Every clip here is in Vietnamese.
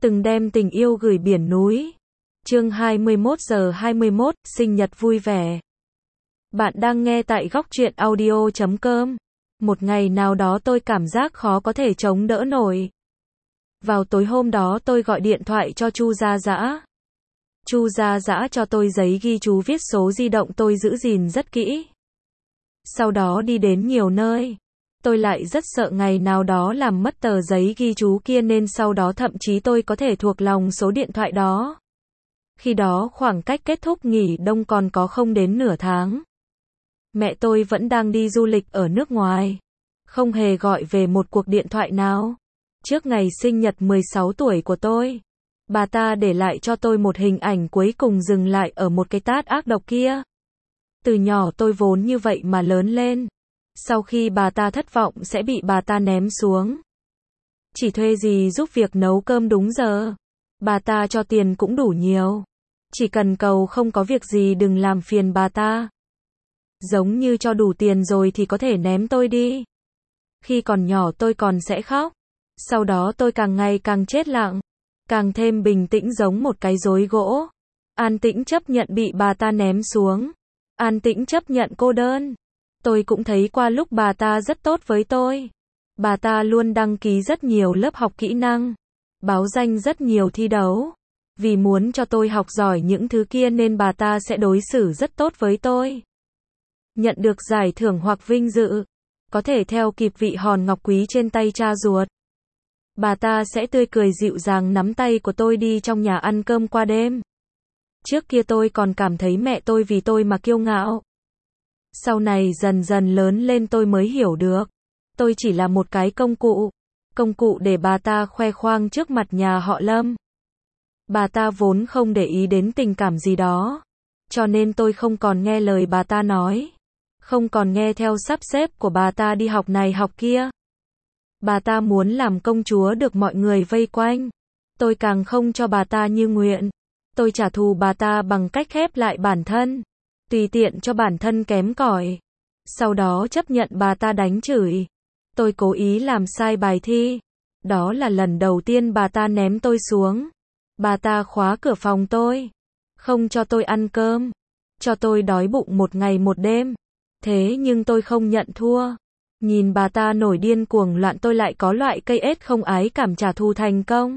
Từng đem tình yêu gửi biển núi. Chương 21:21, sinh nhật vui vẻ. Bạn đang nghe tại Góc Truyện Audio.com. Một ngày nào đó tôi cảm giác khó có thể chống đỡ nổi. Vào tối hôm đó tôi gọi điện thoại cho Chu Gia Dã. Chu Gia Dã cho tôi giấy ghi chú viết số di động tôi giữ gìn rất kỹ. Sau đó đi đến nhiều nơi. Tôi lại rất sợ ngày nào đó làm mất tờ giấy ghi chú kia nên sau đó thậm chí tôi có thể thuộc lòng số điện thoại đó. Khi đó khoảng cách kết thúc nghỉ đông còn có không đến nửa tháng. Mẹ tôi vẫn đang đi du lịch ở nước ngoài. Không hề gọi về một cuộc điện thoại nào. Trước ngày sinh nhật 16 tuổi của tôi, bà ta để lại cho tôi một hình ảnh cuối cùng dừng lại ở một cái tát ác độc kia. Từ nhỏ tôi vốn như vậy mà lớn lên. Sau khi bà ta thất vọng sẽ bị bà ta ném xuống. Chỉ thuê dì giúp việc nấu cơm đúng giờ. Bà ta cho tiền cũng đủ nhiều. Chỉ cần cầu không có việc gì đừng làm phiền bà ta. Giống như cho đủ tiền rồi thì có thể ném tôi đi. Khi còn nhỏ tôi còn sẽ khóc. Sau đó tôi càng ngày càng chết lặng. Càng thêm bình tĩnh giống một cái rối gỗ. An tĩnh chấp nhận bị bà ta ném xuống. An tĩnh chấp nhận cô đơn. Tôi cũng thấy qua lúc bà ta rất tốt với tôi. Bà ta luôn đăng ký rất nhiều lớp học kỹ năng. Báo danh rất nhiều thi đấu. Vì muốn cho tôi học giỏi những thứ kia nên bà ta sẽ đối xử rất tốt với tôi. Nhận được giải thưởng hoặc vinh dự. Có thể theo kịp vị hòn ngọc quý trên tay cha ruột. Bà ta sẽ tươi cười dịu dàng nắm tay của tôi đi trong nhà ăn cơm qua đêm. Trước kia tôi còn cảm thấy mẹ tôi vì tôi mà kiêu ngạo. Sau này dần dần lớn lên tôi mới hiểu được. Tôi chỉ là một cái công cụ. Công cụ để bà ta khoe khoang trước mặt nhà họ Lâm. Bà ta vốn không để ý đến tình cảm gì đó. Cho nên tôi không còn nghe lời bà ta nói. Không còn nghe theo sắp xếp của bà ta đi học này học kia. Bà ta muốn làm công chúa được mọi người vây quanh. Tôi càng không cho bà ta như nguyện. Tôi trả thù bà ta bằng cách khép lại bản thân. Tùy tiện cho bản thân kém cỏi. Sau đó chấp nhận bà ta đánh chửi. Tôi cố ý làm sai bài thi. Đó là lần đầu tiên bà ta ném tôi xuống. Bà ta khóa cửa phòng tôi. Không cho tôi ăn cơm. Cho tôi đói bụng một ngày một đêm. Thế nhưng tôi không nhận thua. Nhìn bà ta nổi điên cuồng loạn tôi lại có loại cây ết không ái cảm trả thù thành công.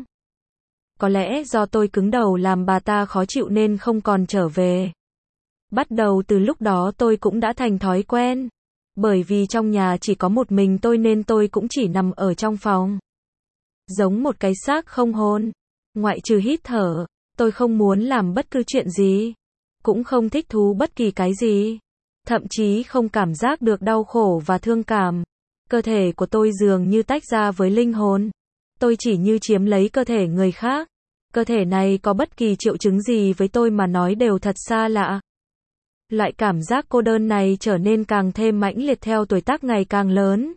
Có lẽ do tôi cứng đầu làm bà ta khó chịu nên không còn trở về. Bắt đầu từ lúc đó tôi cũng đã thành thói quen. Bởi vì trong nhà chỉ có một mình tôi nên tôi cũng chỉ nằm ở trong phòng. Giống một cái xác không hồn. Ngoại trừ hít thở, tôi không muốn làm bất cứ chuyện gì. Cũng không thích thú bất kỳ cái gì. Thậm chí không cảm giác được đau khổ và thương cảm. Cơ thể của tôi dường như tách ra với linh hồn. Tôi chỉ như chiếm lấy cơ thể người khác. Cơ thể này có bất kỳ triệu chứng gì với tôi mà nói đều thật xa lạ. Loại cảm giác cô đơn này trở nên càng thêm mãnh liệt theo tuổi tác ngày càng lớn.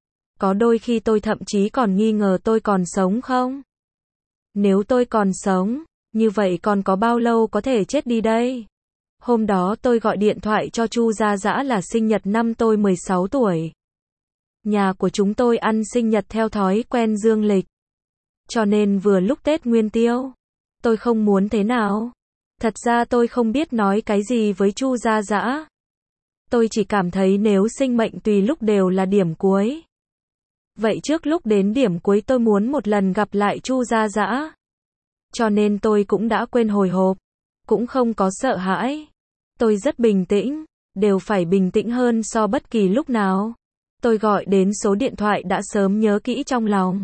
Có đôi khi tôi thậm chí còn nghi ngờ tôi còn sống không? Nếu tôi còn sống, như vậy còn có bao lâu có thể chết đi đây? Hôm đó tôi gọi điện thoại cho Chu Gia Dã là sinh nhật năm tôi 16 tuổi. Nhà của chúng tôi ăn sinh nhật theo thói quen dương lịch. Cho nên vừa lúc Tết Nguyên Tiêu, tôi không muốn thế nào. Thật ra tôi không biết nói cái gì với Chu Gia Dã. Tôi chỉ cảm thấy nếu sinh mệnh tùy lúc đều là điểm cuối. Vậy trước lúc đến điểm cuối tôi muốn một lần gặp lại Chu Gia Dã. Cho nên tôi cũng đã quên hồi hộp. Cũng không có sợ hãi. Tôi rất bình tĩnh. Đều phải bình tĩnh hơn so bất kỳ lúc nào. Tôi gọi đến số điện thoại đã sớm nhớ kỹ trong lòng.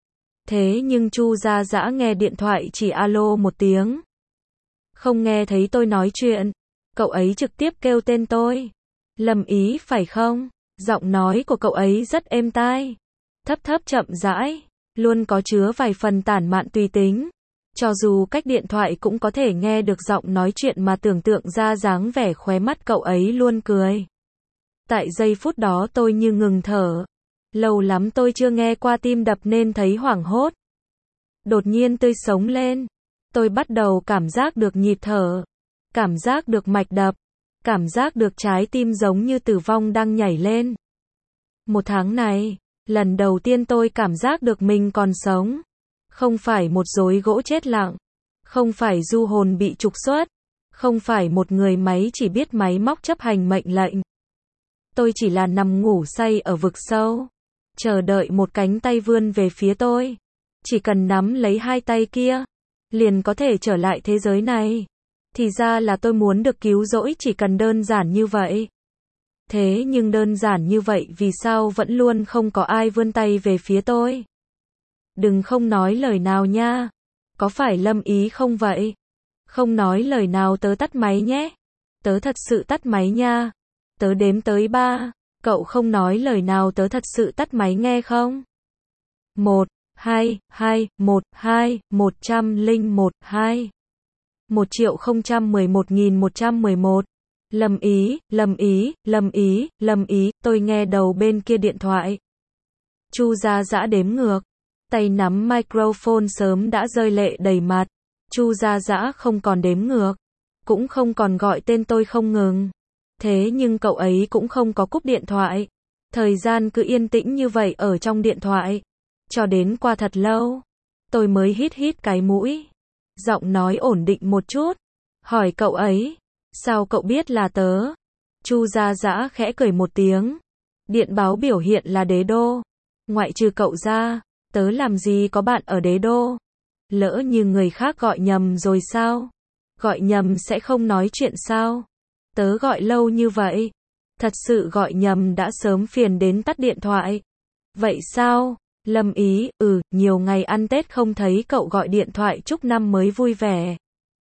Thế nhưng Chu Gia Dã nghe điện thoại chỉ alo một tiếng. Không nghe thấy tôi nói chuyện. Cậu ấy trực tiếp kêu tên tôi. Lâm Ý phải không? Giọng nói của cậu ấy rất êm tai. Thấp thấp chậm rãi. Luôn có chứa vài phần tản mạn tùy tính. Cho dù cách điện thoại cũng có thể nghe được giọng nói chuyện mà tưởng tượng ra dáng vẻ khóe mắt cậu ấy luôn cười. Tại giây phút đó tôi như ngừng thở. Lâu lắm tôi chưa nghe qua tim đập nên thấy hoảng hốt. Đột nhiên tươi sống lên. Tôi bắt đầu cảm giác được nhịp thở. Cảm giác được mạch đập. Cảm giác được trái tim giống như tử vong đang nhảy lên. Một tháng này, lần đầu tiên tôi cảm giác được mình còn sống. Không phải một rối gỗ chết lặng. Không phải du hồn bị trục xuất. Không phải một người máy chỉ biết máy móc chấp hành mệnh lệnh. Tôi chỉ là nằm ngủ say ở vực sâu. Chờ đợi một cánh tay vươn về phía tôi. Chỉ cần nắm lấy hai tay kia, liền có thể trở lại thế giới này. Thì ra là tôi muốn được cứu rỗi, chỉ cần đơn giản như vậy. Thế nhưng đơn giản như vậy vì sao vẫn luôn không có ai vươn tay về phía tôi? Đừng không nói lời nào nha. Có phải Lâm Ý không vậy? Không nói lời nào, tớ tắt máy nhé. Tớ thật sự tắt máy nha. Tớ đếm tới 3. Cậu không nói lời nào, tớ thật sự tắt máy nghe không? 1, 2, 2, 1, 2, 101, 2. 1.011.111. Lâm Ý, Lâm Ý, Lâm Ý, Lâm Ý, tôi nghe đầu bên kia điện thoại. Chu Gia Dã đếm ngược. Tay nắm microphone sớm đã rơi lệ đầy mặt. Chu Gia Dã không còn đếm ngược. Cũng không còn gọi tên tôi không ngừng. Thế nhưng cậu ấy cũng không có cúp điện thoại. Thời gian cứ yên tĩnh như vậy ở trong điện thoại. Cho đến qua thật lâu. Tôi mới hít hít cái mũi. Giọng nói ổn định một chút. Hỏi cậu ấy. Sao cậu biết là tớ? Chu Gia Dã khẽ cười một tiếng. Điện báo biểu hiện là Đế Đô. Ngoại trừ cậu ra, tớ làm gì có bạn ở Đế Đô? Lỡ như người khác gọi nhầm rồi sao? Gọi nhầm sẽ không nói chuyện sao? Tớ gọi lâu như vậy. Thật sự gọi nhầm đã sớm phiền đến tắt điện thoại. Vậy sao? Lâm Ý, nhiều ngày ăn Tết không thấy cậu gọi điện thoại chúc năm mới vui vẻ.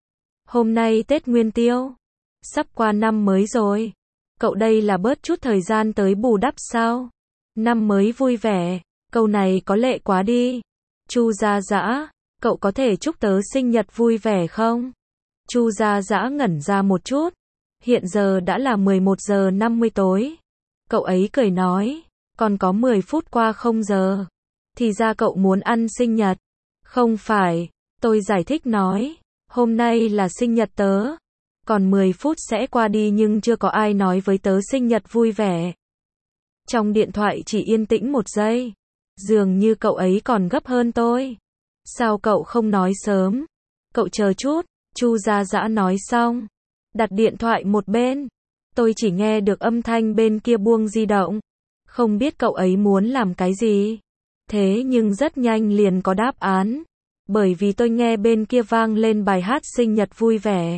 Hôm nay Tết Nguyên Tiêu. Sắp qua năm mới rồi. Cậu đây là bớt chút thời gian tới bù đắp sao? Năm mới vui vẻ. Câu này có lệ quá đi. Chu Gia Dã, cậu có thể chúc tớ sinh nhật vui vẻ không? Chu Gia Dã ngẩn ra một chút. Hiện giờ đã là 11 giờ 50 tối. Cậu ấy cười nói, còn có 10 phút qua 0 giờ. Thì ra cậu muốn ăn sinh nhật. Không phải, tôi giải thích nói, hôm nay là sinh nhật tớ. Còn 10 phút sẽ qua đi nhưng chưa có ai nói với tớ sinh nhật vui vẻ. Trong điện thoại chỉ yên tĩnh một giây. Dường như cậu ấy còn gấp hơn tôi. Sao cậu không nói sớm? Cậu chờ chút. Chu Gia Dã nói xong. Đặt điện thoại một bên. Tôi chỉ nghe được âm thanh bên kia buông di động. Không biết cậu ấy muốn làm cái gì. Thế nhưng rất nhanh liền có đáp án. Bởi vì tôi nghe bên kia vang lên bài hát sinh nhật vui vẻ.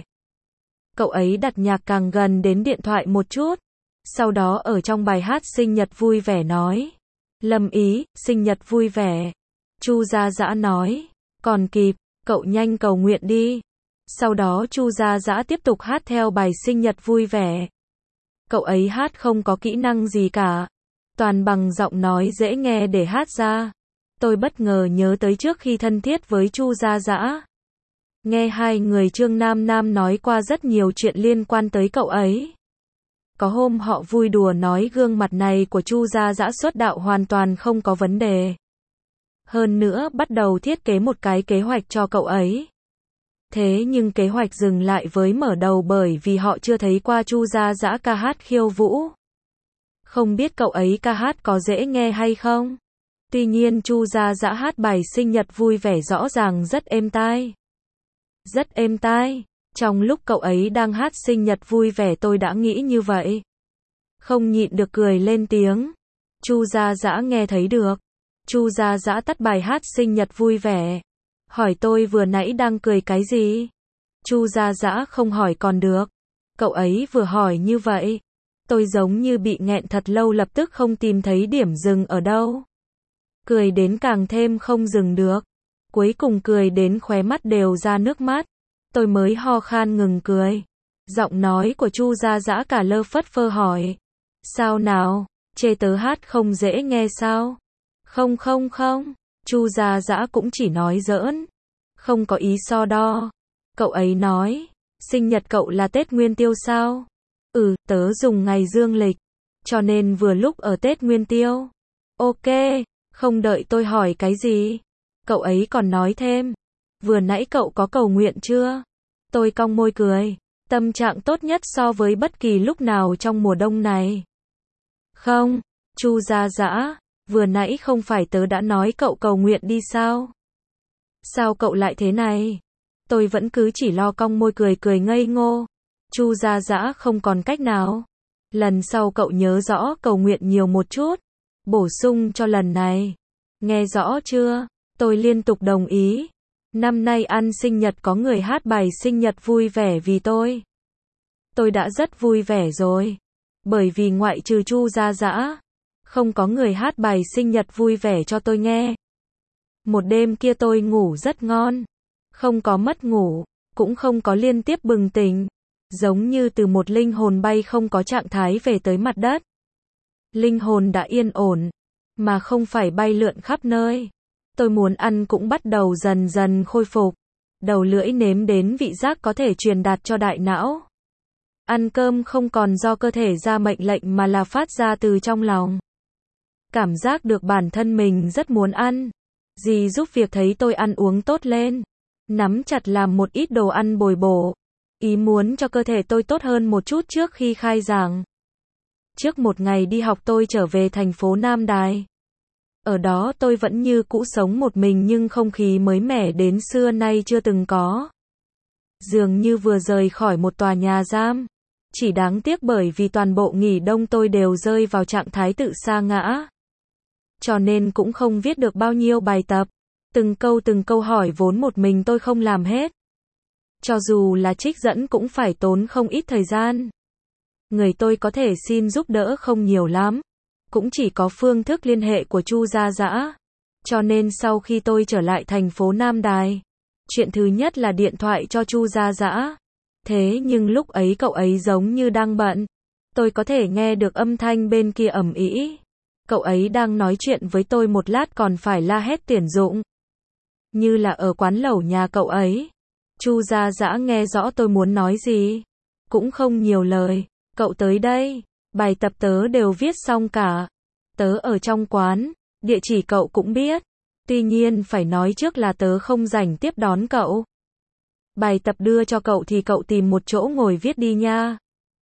Cậu ấy đặt nhạc càng gần đến điện thoại một chút. Sau đó ở trong bài hát sinh nhật vui vẻ nói. Lâm Ý, sinh nhật vui vẻ. Chu Gia Dã nói. Còn kịp, cậu nhanh cầu nguyện đi. Sau đó Chu Gia Dã tiếp tục hát theo bài sinh nhật vui vẻ. Cậu ấy hát không có kỹ năng gì cả. Toàn bằng giọng nói dễ nghe để hát ra. Tôi bất ngờ nhớ tới trước khi thân thiết với Chu Gia Dã. Nghe hai người Trương Nam Nam nói qua rất nhiều chuyện liên quan tới cậu ấy. Có hôm họ vui đùa nói gương mặt này của Chu Gia Dã xuất đạo hoàn toàn không có vấn đề. Hơn nữa bắt đầu thiết kế một cái kế hoạch cho cậu ấy. Thế nhưng kế hoạch dừng lại với mở đầu bởi vì họ chưa thấy qua Chu Gia Dã ca hát khiêu vũ. Không biết cậu ấy ca hát có dễ nghe hay không? Tuy nhiên Chu Gia Dã hát bài sinh nhật vui vẻ rõ ràng rất êm tai. Rất êm tai. Trong lúc cậu ấy đang hát sinh nhật vui vẻ tôi đã nghĩ như vậy. Không nhịn được cười lên tiếng. Chu Gia Dã nghe thấy được. Chu Gia Dã tắt bài hát sinh nhật vui vẻ. Hỏi tôi vừa nãy đang cười cái gì? Chu Gia Dã không hỏi còn được. Cậu ấy vừa hỏi như vậy. Tôi giống như bị nghẹn thật lâu lập tức không tìm thấy điểm dừng ở đâu. Cười đến càng thêm không dừng được. Cuối cùng cười đến khóe mắt đều ra nước mắt. Tôi mới ho khan ngừng cười. Giọng nói của Chu Gia Dã cả lơ phất phơ hỏi. Sao nào, chê tớ hát không dễ nghe sao? Không không không, Chu Gia Dã cũng chỉ nói giỡn. Không có ý so đo. Cậu ấy nói, sinh nhật cậu là Tết Nguyên Tiêu sao? Tớ dùng ngày dương lịch. Cho nên vừa lúc ở Tết Nguyên Tiêu. Ok, không đợi tôi hỏi cái gì. Cậu ấy còn nói thêm. Vừa nãy cậu có cầu nguyện chưa? Tôi cong môi cười. Tâm trạng tốt nhất so với bất kỳ lúc nào trong mùa đông này. Không, Chu Gia Dã, vừa nãy không phải tớ đã nói cậu cầu nguyện đi sao? Sao cậu lại thế này? Tôi vẫn cứ chỉ lo cong môi cười cười ngây ngô. Chu Gia Dã không còn cách nào. Lần sau cậu nhớ rõ cầu nguyện nhiều một chút. Bổ sung cho lần này. Nghe rõ chưa? Tôi liên tục đồng ý. Năm nay ăn sinh nhật có người hát bài sinh nhật vui vẻ vì tôi. Tôi đã rất vui vẻ rồi. Bởi vì ngoại trừ Chu Gia Dã, không có người hát bài sinh nhật vui vẻ cho tôi nghe. Một đêm kia tôi ngủ rất ngon. Không có mất ngủ, cũng không có liên tiếp bừng tỉnh. Giống như từ một linh hồn bay không có trạng thái về tới mặt đất. Linh hồn đã yên ổn, mà không phải bay lượn khắp nơi. Tôi muốn ăn cũng bắt đầu dần dần khôi phục. Đầu lưỡi nếm đến vị giác có thể truyền đạt cho đại não. Ăn cơm không còn do cơ thể ra mệnh lệnh mà là phát ra từ trong lòng. Cảm giác được bản thân mình rất muốn ăn. Dì giúp việc thấy tôi ăn uống tốt lên. Nắm chặt làm một ít đồ ăn bồi bổ. Ý muốn cho cơ thể tôi tốt hơn một chút trước khi khai giảng. Trước một ngày đi học tôi trở về thành phố Nam Đài. Ở đó tôi vẫn như cũ sống một mình nhưng không khí mới mẻ đến xưa nay chưa từng có. Dường như vừa rời khỏi một tòa nhà giam. Chỉ đáng tiếc bởi vì toàn bộ nghỉ đông tôi đều rơi vào trạng thái tự sa ngã. Cho nên cũng không viết được bao nhiêu bài tập. Từng câu hỏi vốn một mình tôi không làm hết. Cho dù là trích dẫn cũng phải tốn không ít thời gian. Người tôi có thể xin giúp đỡ không nhiều lắm. Cũng chỉ có phương thức liên hệ của Chu Gia Dã. Cho nên sau khi tôi trở lại thành phố Nam Đài, chuyện thứ nhất là điện thoại cho Chu Gia Dã. Thế nhưng lúc ấy cậu ấy giống như đang bận. Tôi có thể nghe được âm thanh bên kia ầm ĩ. Cậu ấy đang nói chuyện với tôi một lát còn phải la hét tuyển dụng. Như là ở quán lẩu nhà cậu ấy. Chu Gia Dã nghe rõ tôi muốn nói gì. Cũng không nhiều lời. Cậu tới đây. Bài tập tớ đều viết xong cả. Tớ ở trong quán. Địa chỉ cậu cũng biết. Tuy nhiên phải nói trước là tớ không rảnh tiếp đón cậu. Bài tập đưa cho cậu thì cậu tìm một chỗ ngồi viết đi nha.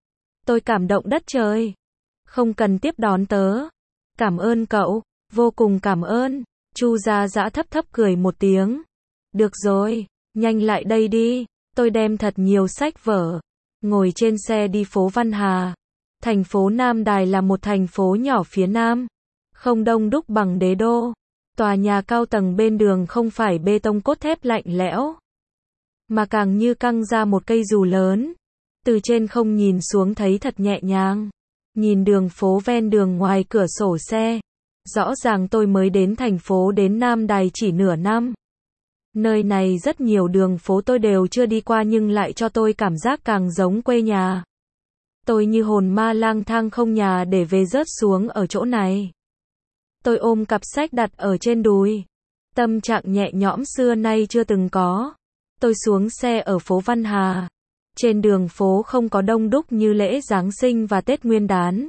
Tôi cảm động đất trời. Không cần tiếp đón tớ. Cảm ơn cậu. Vô cùng cảm ơn. Chu Gia Dã thấp thấp cười một tiếng. Được rồi. Nhanh lại đây đi. Tôi đem thật nhiều sách vở. Ngồi trên xe đi phố Văn Hà. Thành phố Nam Đài là một thành phố nhỏ phía Nam. Không đông đúc bằng đế đô. Tòa nhà cao tầng bên đường không phải bê tông cốt thép lạnh lẽo. Mà càng như căng ra một cây dù lớn. Từ trên không nhìn xuống thấy thật nhẹ nhàng. Nhìn đường phố ven đường ngoài cửa sổ xe. Rõ ràng tôi mới đến thành phố đến Nam Đài chỉ nửa năm. Nơi này rất nhiều đường phố tôi đều chưa đi qua nhưng lại cho tôi cảm giác càng giống quê nhà. Tôi như hồn ma lang thang không nhà để về rớt xuống ở chỗ này. Tôi ôm cặp sách đặt ở trên đùi. Tâm trạng nhẹ nhõm xưa nay chưa từng có. Tôi xuống xe ở phố Văn Hà. Trên đường phố không có đông đúc như lễ Giáng sinh và Tết Nguyên đán.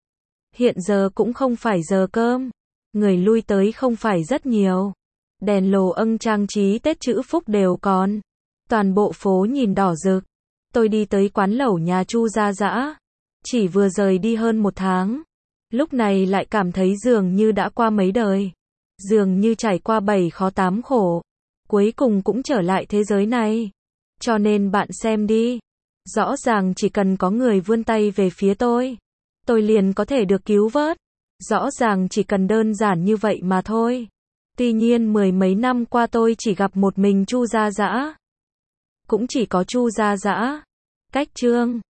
Hiện giờ cũng không phải giờ cơm. Người lui tới không phải rất nhiều. Đèn lồ âng trang trí Tết chữ phúc đều còn. Toàn bộ phố nhìn đỏ rực. Tôi đi tới quán lẩu nhà Chu Gia Dã. Chỉ vừa rời đi hơn một tháng. Lúc này lại cảm thấy dường như đã qua mấy đời. Dường như trải qua 7 khó 8 khổ. Cuối cùng cũng trở lại thế giới này. Cho nên bạn xem đi. Rõ ràng chỉ cần có người vươn tay về phía tôi liền có thể được cứu vớt. Rõ ràng chỉ cần đơn giản như vậy mà thôi. Tuy nhiên 10 mấy năm qua tôi chỉ gặp một mình Chu Gia Dã. Cũng chỉ có Chu Gia Dã. Cách chương